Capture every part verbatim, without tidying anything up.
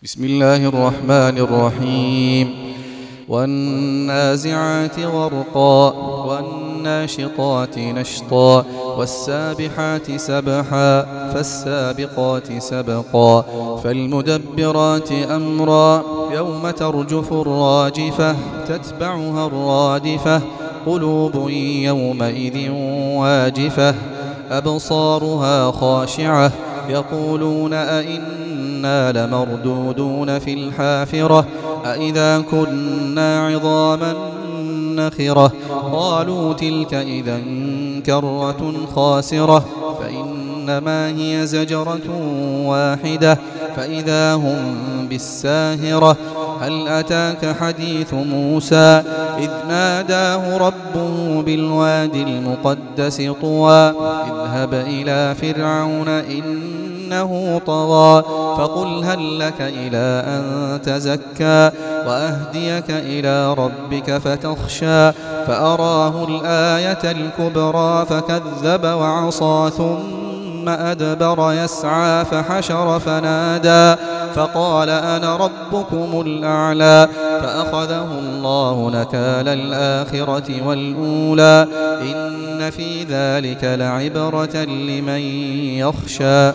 بسم الله الرحمن الرحيم والنازعات غرقا والناشطات نشطا والسابحات سبحا فالسابقات سبقا فالمدبرات أمرا يوم ترجف الراجفة تتبعها الرادفة قلوب يومئذ واجفة أبصارها خاشعة يقولون أئنا لمردودون في الحافرة أئذا كنا عظاما نخرة قالوا تلك إذا كرة خاسرة فإنما هي زجرة واحدة فإذا هم بالساهرة هل أتاك حديث موسى إذ ناداه ربه بالوادي المقدس طوى اذهب إلى فرعون إنه طغى فقل هل لك إلى أن تزكى وأهديك إلى ربك فتخشى فأراه الآية الكبرى فكذب وعصى ثم أدبر يسعى فحشر فنادى فقال أنا ربكم الأعلى فأخذه الله نكال الآخرة والأولى إن في ذلك لعبرة لمن يخشى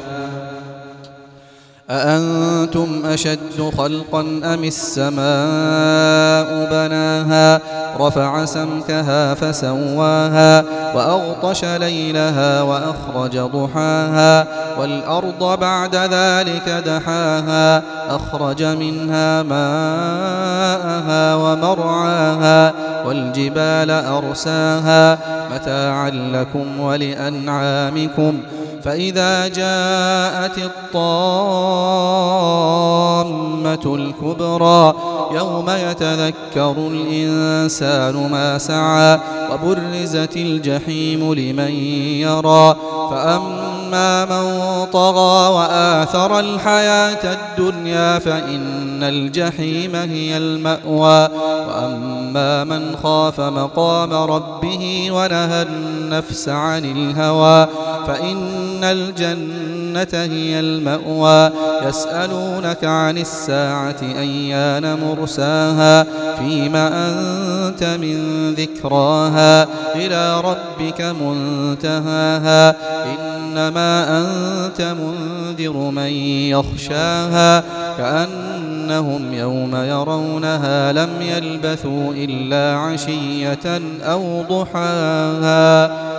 أأنتم أشد خلقا أم السماء بناها رفع سمكها فسواها وأغطش ليلها وأخرج ضحاها والأرض بعد ذلك دحاها أخرج منها ماءها ومرعاها والجبال أرساها متاعا لكم ولأنعامكم فإذا جاءت الطامة الكبرى يوم يتذكر الإنسان ما سعى وبرزت الجحيم لمن يرى فأما من طغى وآثر الحياة الدنيا فإن الجحيم هي المأوى وأما من خاف مقام ربه ونهى النفس عن الهوى فإن الجنة هي المأوى يسألونك عن الساعة أيان مرساها فيما أنت من ذكراها إلى ربك منتهاها إنما أنت منذر من يخشاها كأنهم يوم يرونها لم يلبثوا إلا عشية أو ضحاها